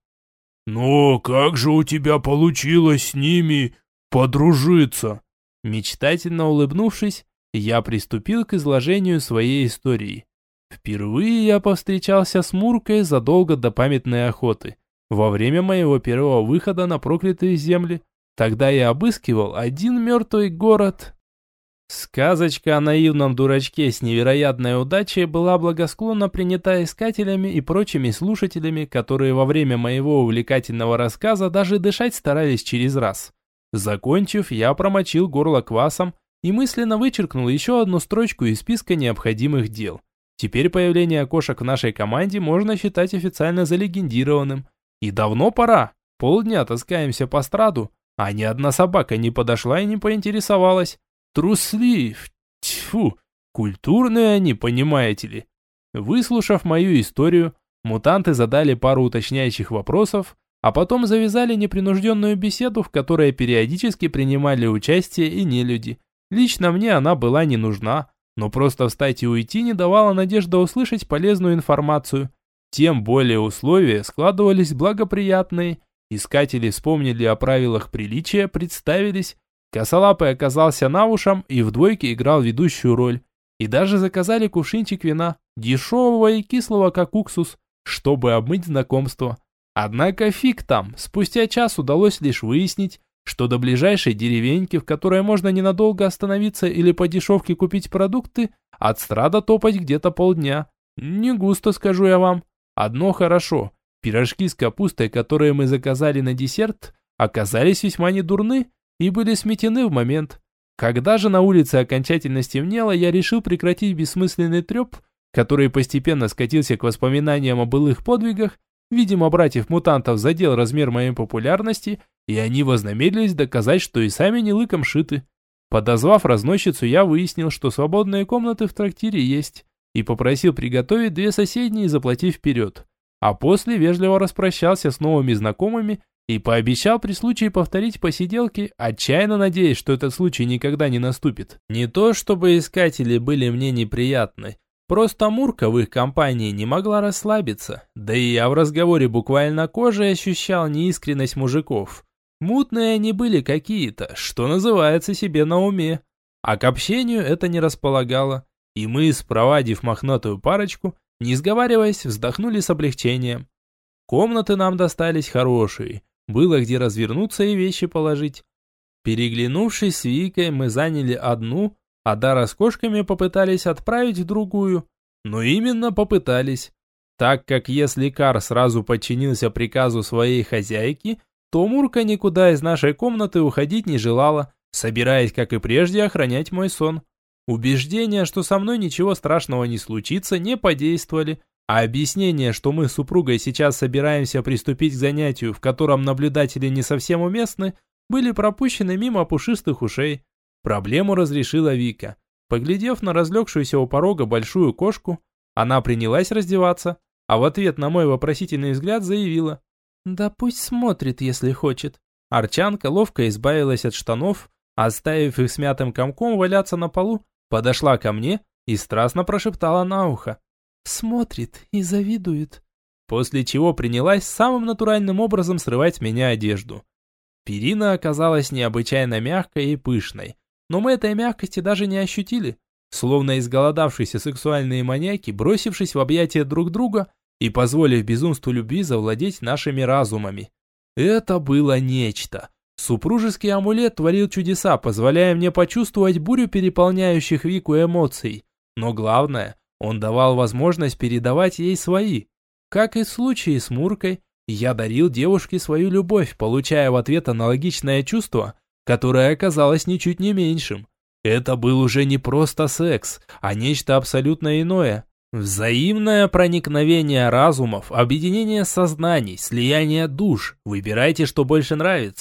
«Но как же у тебя получилось с ними подружиться?» Мечтательно улыбнувшись, я приступил к изложению своей истории. Впервые я повстречался с Муркой задолго до памятной охоты, во время моего первого выхода на проклятые земли. Тогда я обыскивал один мертвый город. Сказочка о наивном дурачке с невероятной удачей была благосклонно принята искателями и прочими слушателями, которые во время моего увлекательного рассказа даже дышать старались через раз. Закончив, я промочил горло квасом и мысленно вычеркнул еще одну строчку из списка необходимых дел. Теперь появление кошек в нашей команде можно считать официально залегендированным. И давно пора. Полдня таскаемся по страду, а ни одна собака не подошла и не поинтересовалась. Труслив. Тьфу. Культурные они, понимаете ли. Выслушав мою историю, мутанты задали пару уточняющих вопросов, а потом завязали непринужденную беседу, в которой периодически принимали участие и нелюди. Лично мне она была не нужна, но просто встать и уйти не давала надежды услышать полезную информацию. Тем более условия складывались благоприятные. Искатели вспомнили о правилах приличия, представились. Косолапый оказался навушем и в двойке играл ведущую роль. И даже заказали кувшинчик вина, дешевого и кислого, как уксус, чтобы обмыть знакомство. Однако фиг там, спустя час удалось лишь выяснить, что до ближайшей деревеньки, в которой можно ненадолго остановиться или по дешевке купить продукты, от страда топать где-то полдня. Не густо, скажу я вам. Одно хорошо, пирожки с капустой, которые мы заказали на десерт, оказались весьма недурны и были сметены в момент. Когда же на улице окончательно стемнело, я решил прекратить бессмысленный треп, который постепенно скатился к воспоминаниям о былых подвигах. Видимо, братьев-мутантов задел размер моей популярности, и они вознамерились доказать, что и сами не лыком шиты. Подозвав разносчицу, я выяснил, что свободные комнаты в трактире есть, и попросил приготовить две соседние, заплатив вперед. А после вежливо распрощался с новыми знакомыми и пообещал при случае повторить посиделки, отчаянно надеясь, что этот случай никогда не наступит. Не то чтобы искатели были мне неприятны, просто Мурка в их компании не могла расслабиться, да и я в разговоре буквально кожей ощущал неискренность мужиков. Мутные они были какие-то, что называется, себе на уме. А к общению это не располагало, и мы, спровадив мохнатую парочку, не сговариваясь, вздохнули с облегчением. Комнаты нам достались хорошие, было где развернуться и вещи положить. Переглянувшись с Викой, мы заняли одну, а Дара с кошками попытались отправить в другую. Но именно попытались. Так как если Кар сразу подчинился приказу своей хозяйки, то Мурка никуда из нашей комнаты уходить не желала, собираясь, как и прежде, охранять мой сон. Убеждения, что со мной ничего страшного не случится, не подействовали, а объяснение, что мы с супругой сейчас собираемся приступить к занятию, в котором наблюдатели не совсем уместны, были пропущены мимо пушистых ушей. Проблему разрешила Вика. Поглядев на разлегшуюся у порога большую кошку, она принялась раздеваться, а в ответ на мой вопросительный взгляд заявила: «Да пусть смотрит, если хочет». Арчанка ловко избавилась от штанов, оставив их смятым комком валяться на полу, подошла ко мне и страстно прошептала на ухо: «Смотрит и завидует». После чего принялась самым натуральным образом срывать с меня одежду. Перина оказалась необычайно мягкой и пышной, но мы этой мягкости даже не ощутили, словно изголодавшиеся сексуальные маньяки, бросившись в объятия друг друга и позволив безумству любви завладеть нашими разумами. Это было нечто. Супружеский амулет творил чудеса, позволяя мне почувствовать бурю переполняющих Вику эмоций. Но главное, он давал возможность передавать ей свои. Как и в случае с Муркой, я дарил девушке свою любовь, получая в ответ аналогичное чувство, которое оказалось ничуть не меньшим. Это был уже не просто секс, а нечто абсолютно иное. Взаимное проникновение разумов, объединение сознаний, слияние душ. Выбирайте, что больше нравится.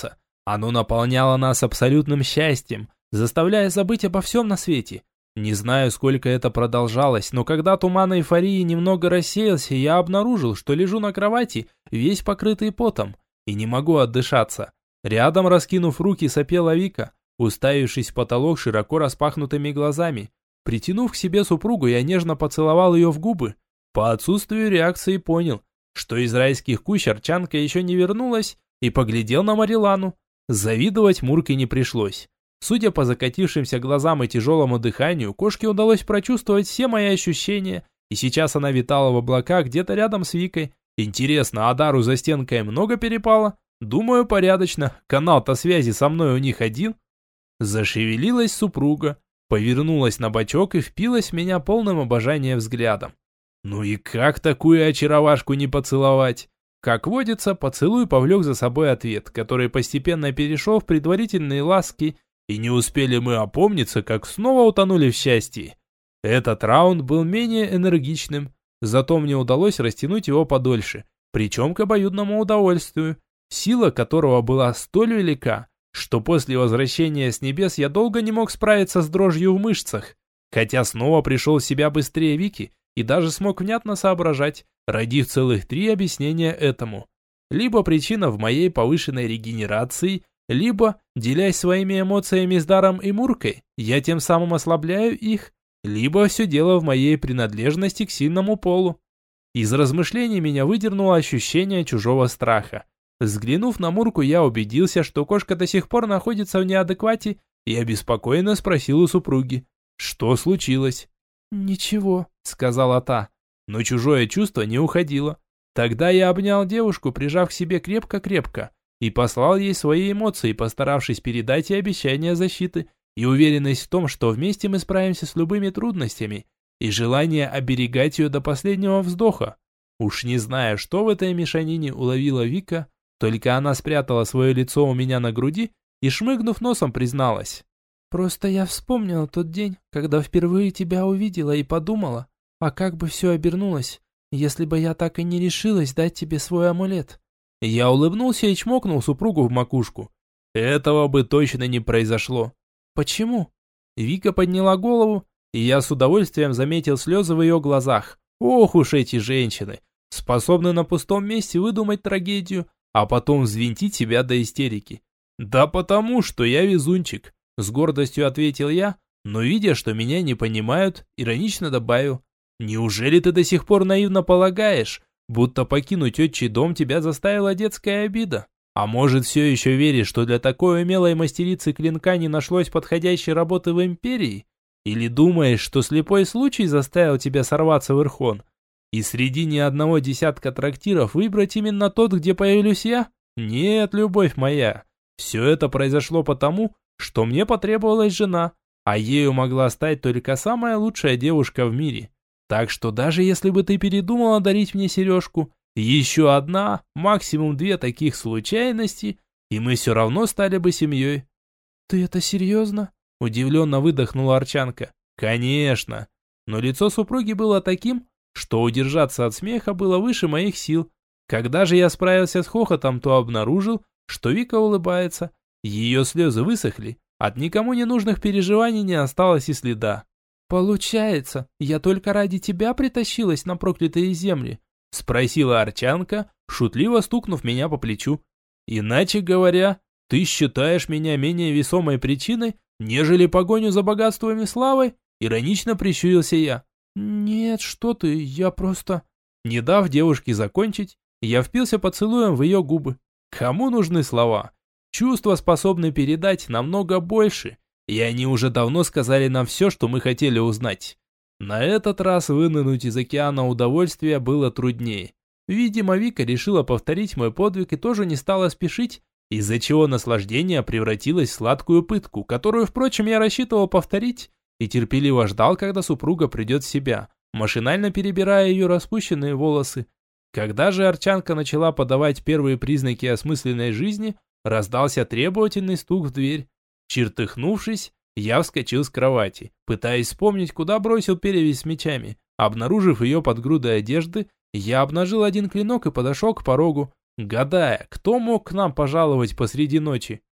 Оно наполняло нас абсолютным счастьем, заставляя забыть обо всем на свете. Не знаю, сколько это продолжалось, но когда туман эйфории немного рассеялся, я обнаружил, что лежу на кровати, весь покрытый потом, и не могу отдышаться. Рядом, раскинув руки, сопела Вика, уставившись в потолок широко распахнутыми глазами. Притянув к себе супругу, я нежно поцеловал ее в губы. По отсутствию реакции понял, что из райских кущ Арчанка еще не вернулась, и поглядел на Марилану. Завидовать Мурке не пришлось. Судя по закатившимся глазам и тяжелому дыханию, кошке удалось прочувствовать все мои ощущения, и сейчас она витала в облаках где-то рядом с Викой. Интересно, а Дару за стенкой много перепало? Думаю, порядочно. Канал-то связи со мной у них один. Зашевелилась супруга, повернулась на бочок и впилась в меня полным обожания взглядом. Ну и как такую очаровашку не поцеловать? Как водится, поцелуй повлек за собой ответ, который постепенно перешел в предварительные ласки, и не успели мы опомниться, как снова утонули в счастье. Этот раунд был менее энергичным, зато мне удалось растянуть его подольше, причем к обоюдному удовольствию, сила которого была столь велика, что после возвращения с небес я долго не мог справиться с дрожью в мышцах, хотя снова пришел в себя быстрее Вики и даже смог внятно соображать, родив целых три объяснения этому. Либо причина в моей повышенной регенерации, либо, делясь своими эмоциями с Даром и Муркой, я тем самым ослабляю их, либо все дело в моей принадлежности к сильному полу. Из размышлений меня выдернуло ощущение чужого страха. Взглянув на Мурку, я убедился, что кошка до сих пор находится в неадеквате, и обеспокоенно спросил у супруги, что случилось. «Ничего», — сказала та, но чужое чувство не уходило. Тогда я обнял девушку, прижав к себе крепко-крепко, и послал ей свои эмоции, постаравшись передать ей обещание защиты и уверенность в том, что вместе мы справимся с любыми трудностями, и желание оберегать ее до последнего вздоха. Уж не знаю, что в этой мешанине уловила Вика, только она спрятала свое лицо у меня на груди и, шмыгнув носом, призналась. «Просто я вспомнила тот день, когда впервые тебя увидела и подумала, а как бы все обернулось, если бы я так и не решилась дать тебе свой амулет». Я улыбнулся и чмокнул супругу в макушку. Этого бы точно не произошло. «Почему?» Вика подняла голову, и я с удовольствием заметил слезы в ее глазах. Ох уж эти женщины, способны на пустом месте выдумать трагедию, а потом взвинтить себя до истерики. «Да потому, что я везунчик», — с гордостью ответил я, но, видя, что меня не понимают, иронично добавил. «Неужели ты до сих пор наивно полагаешь, будто покинуть отчий дом тебя заставила детская обида? А может, все еще веришь, что для такой умелой мастерицы клинка не нашлось подходящей работы в империи? Или думаешь, что слепой случай заставил тебя сорваться в Ирхон? И среди ни одного десятка трактиров выбрать именно тот, где появлюсь я? Нет, любовь моя. Все это произошло потому, что мне потребовалась жена, а ею могла стать только самая лучшая девушка в мире. Так что даже если бы ты передумала дарить мне сережку, еще одна, максимум две таких случайности, и мы все равно стали бы семьей». «Ты это серьезно?» – удивленно выдохнула Арчанка. «Конечно». Но лицо супруги было таким, что удержаться от смеха было выше моих сил. Когда же я справился с хохотом, то обнаружил, что Вика улыбается. Ее слезы высохли, от никому не нужных переживаний не осталось и следа. «Получается, я только ради тебя притащилась на проклятые земли?» – спросила Арчанка, шутливо стукнув меня по плечу. «Иначе говоря, ты считаешь меня менее весомой причиной, нежели погоню за богатством и славой?» – иронично прищурился я. «Нет, что ты, я просто...» Не дав девушке закончить, я впился поцелуем в ее губы. Кому нужны слова? Чувства способны передать намного больше, и они уже давно сказали нам все, что мы хотели узнать. На этот раз вынырнуть из океана удовольствия было труднее. Видимо, Вика решила повторить мой подвиг и тоже не стала спешить, из-за чего наслаждение превратилось в сладкую пытку, которую, впрочем, я рассчитывал повторить, и терпеливо ждал, когда супруга придет в себя, машинально перебирая ее распущенные волосы. Когда же Арчанка начала подавать первые признаки осмысленной жизни, раздался требовательный стук в дверь. Чертыхнувшись, я вскочил с кровати, пытаясь вспомнить, куда бросил перевязь с мечами. Обнаружив ее под грудой одежды, я обнажил один клинок и подошел к порогу, гадая, кто мог к нам пожаловать посреди ночи.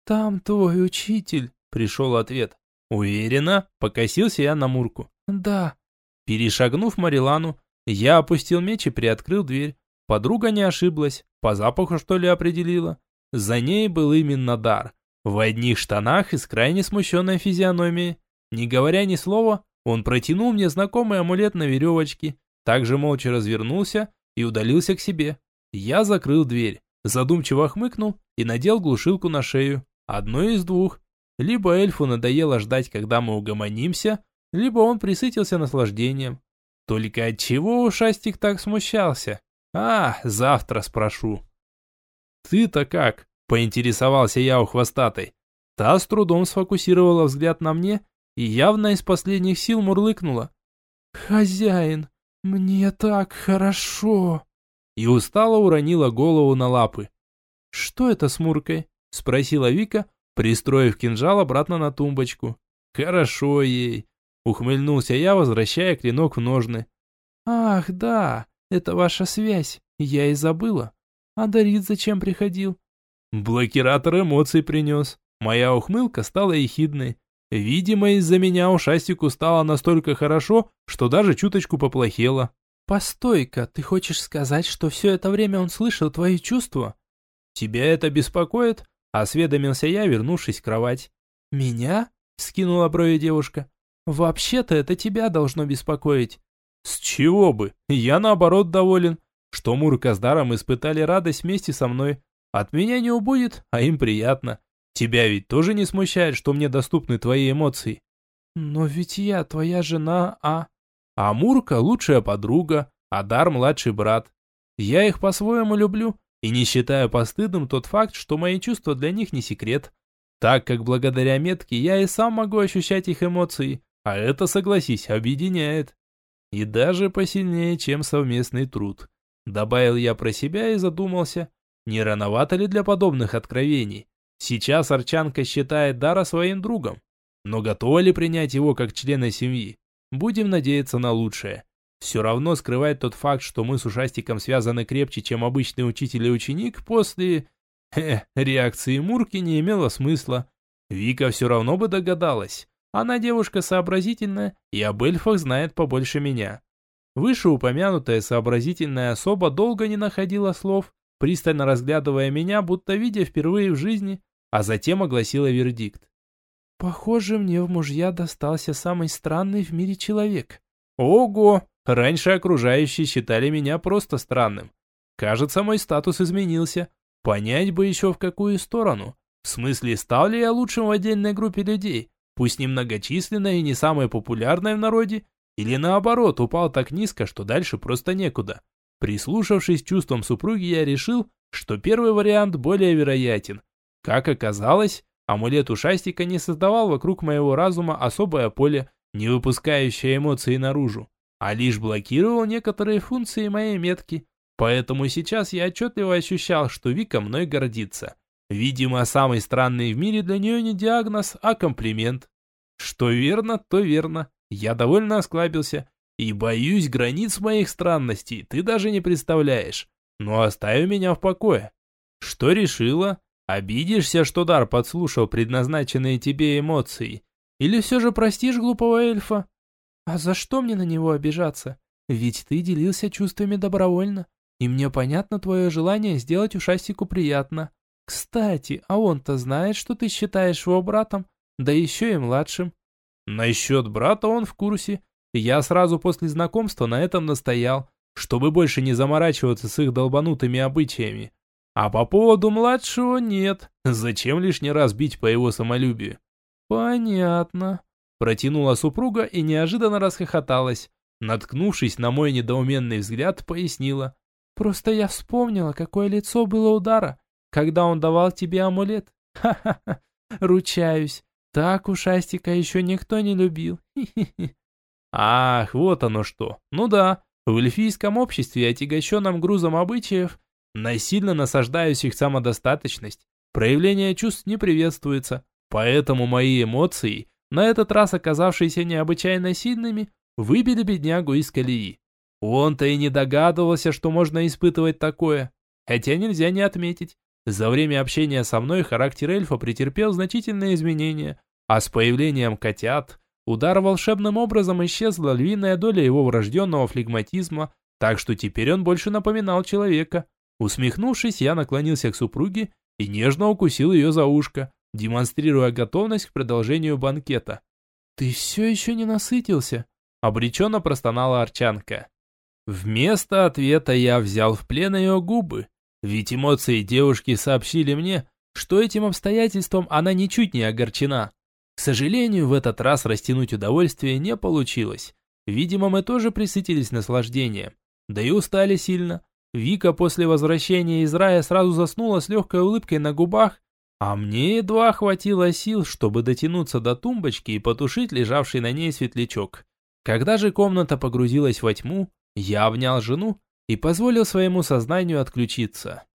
«Там твой учитель», — пришел ответ. «Уверена?» — покосился я на Мурку. «Да». Перешагнув Марилану, я опустил меч и приоткрыл дверь. Подруга не ошиблась, по запаху что ли определила. За ней был именно Дар. В одних штанах и с крайне смущенной физиономией. Не говоря ни слова, он протянул мне знакомый амулет на веревочке, также молча развернулся и удалился к себе. Я закрыл дверь, задумчиво хмыкнул и надел глушилку на шею. Одно из двух. Либо эльфу надоело ждать, когда мы угомонимся, либо он присытился наслаждением. Только отчего ушастик так смущался? А, завтра спрошу. «Ты-то как?» – поинтересовался я у хвостатой. Та с трудом сфокусировала взгляд на мне и явно из последних сил мурлыкнула. «Хозяин, мне так хорошо!» И устало уронила голову на лапы. «Что это с Муркой?» – спросила Вика, пристроив кинжал обратно на тумбочку. «Хорошо ей!» – ухмыльнулся я, возвращая клинок в ножны. «Ах, да, это ваша связь, я и забыла. А Дарит зачем приходил?» «Блокиратор эмоций принес». Моя ухмылка стала ехидной. Видимо, из-за меня ушастику стало настолько хорошо, что даже чуточку поплохело. «Постой-ка, ты хочешь сказать, что все это время он слышал твои чувства?» «Тебя это беспокоит?» – осведомился я, вернувшись в кровать. «Меня?» – скинула брови девушка. «Вообще-то это тебя должно беспокоить». «С чего бы? Я наоборот доволен, что Мурка с Даром испытали радость вместе со мной. От меня не убудет, а им приятно. Тебя ведь тоже не смущает, что мне доступны твои эмоции?» «Но ведь я твоя жена, а...» «А Мурка лучшая подруга, а Дар младший брат. Я их по-своему люблю и не считаю постыдным тот факт, что мои чувства для них не секрет, так как благодаря метке я и сам могу ощущать их эмоции, а это, согласись, объединяет. И даже посильнее, чем совместный труд». Добавил я про себя и задумался, не рановато ли для подобных откровений. Сейчас Арчанка считает Дара своим другом, но готова ли принять его как члена семьи? Будем надеяться на лучшее. Все равно скрывать тот факт, что мы с ушастиком связаны крепче, чем обычный учитель и ученик, после... Хе, реакции Мурки не имело смысла. Вика все равно бы догадалась. Она девушка сообразительная и об эльфах знает побольше меня. Вышеупомянутая сообразительная особа долго не находила слов, пристально разглядывая меня, будто видя впервые в жизни, а затем огласила вердикт. «Похоже, мне в мужья достался самый странный в мире человек». Ого! Раньше окружающие считали меня просто странным. Кажется, мой статус изменился. Понять бы еще в какую сторону. В смысле, стал ли я лучшим в отдельной группе людей, пусть немногочисленной и не самой популярной в народе, или наоборот, упал так низко, что дальше просто некуда. Прислушавшись к чувствам супруги, я решил, что первый вариант более вероятен. Как оказалось, амулет ушастика не создавал вокруг моего разума особое поле, не выпускающее эмоции наружу, а лишь блокировал некоторые функции моей метки. Поэтому сейчас я отчетливо ощущал, что Вика мной гордится. Видимо, самый странный в мире для нее не диагноз, а комплимент. Что верно, то верно. Я довольно осклабился. И боюсь, границ моих странностей ты даже не представляешь. Но оставь меня в покое. Что решила? Обидишься, что Дар подслушал предназначенные тебе эмоции? Или все же простишь глупого эльфа? А за что мне на него обижаться? Ведь ты делился чувствами добровольно. И мне понятно твое желание сделать ушастику приятно. Кстати, а он-то знает, что ты считаешь его братом, да еще и младшим. Насчет брата он в курсе. Я сразу после знакомства на этом настоял, чтобы больше не заморачиваться с их долбанутыми обычаями. А по поводу младшего нет. Зачем лишний раз бить по его самолюбию? Понятно. Протянула супруга и неожиданно расхохоталась. Наткнувшись на мой недоуменный взгляд, пояснила. Просто я вспомнила, какое лицо было у Дара, когда он давал тебе амулет. Ха-ха-ха, ручаюсь, так ушастика еще никто не любил. Хи-хи-хи. Ах, вот оно что. Ну да, в эльфийском обществе, отягощенном грузом обычаев, насильно насаждающих самодостаточность, проявление чувств не приветствуется. Поэтому мои эмоции, на этот раз оказавшиеся необычайно сильными, выбили беднягу из колеи. Он-то и не догадывался, что можно испытывать такое. Хотя нельзя не отметить, За время общения со мной характер эльфа претерпел значительные изменения, а с появлением котят удар волшебным образом исчезла львиная доля его врожденного флегматизма, так что теперь он больше напоминал человека. Усмехнувшись, я наклонился к супруге и нежно укусил ее за ушко, демонстрируя готовность к продолжению банкета. «Ты все еще не насытился?» – обреченно простонала Арчанка. Вместо ответа я взял в плен ее губы, ведь эмоции девушки сообщили мне, что этим обстоятельством она ничуть не огорчена. К сожалению, в этот раз растянуть удовольствие не получилось. Видимо, мы тоже присытились наслаждением, да и устали сильно. Вика после возвращения из рая сразу заснула с легкой улыбкой на губах, а мне едва хватило сил, чтобы дотянуться до тумбочки и потушить лежавший на ней светлячок. Когда же комната погрузилась во тьму, я обнял жену и позволил своему сознанию отключиться.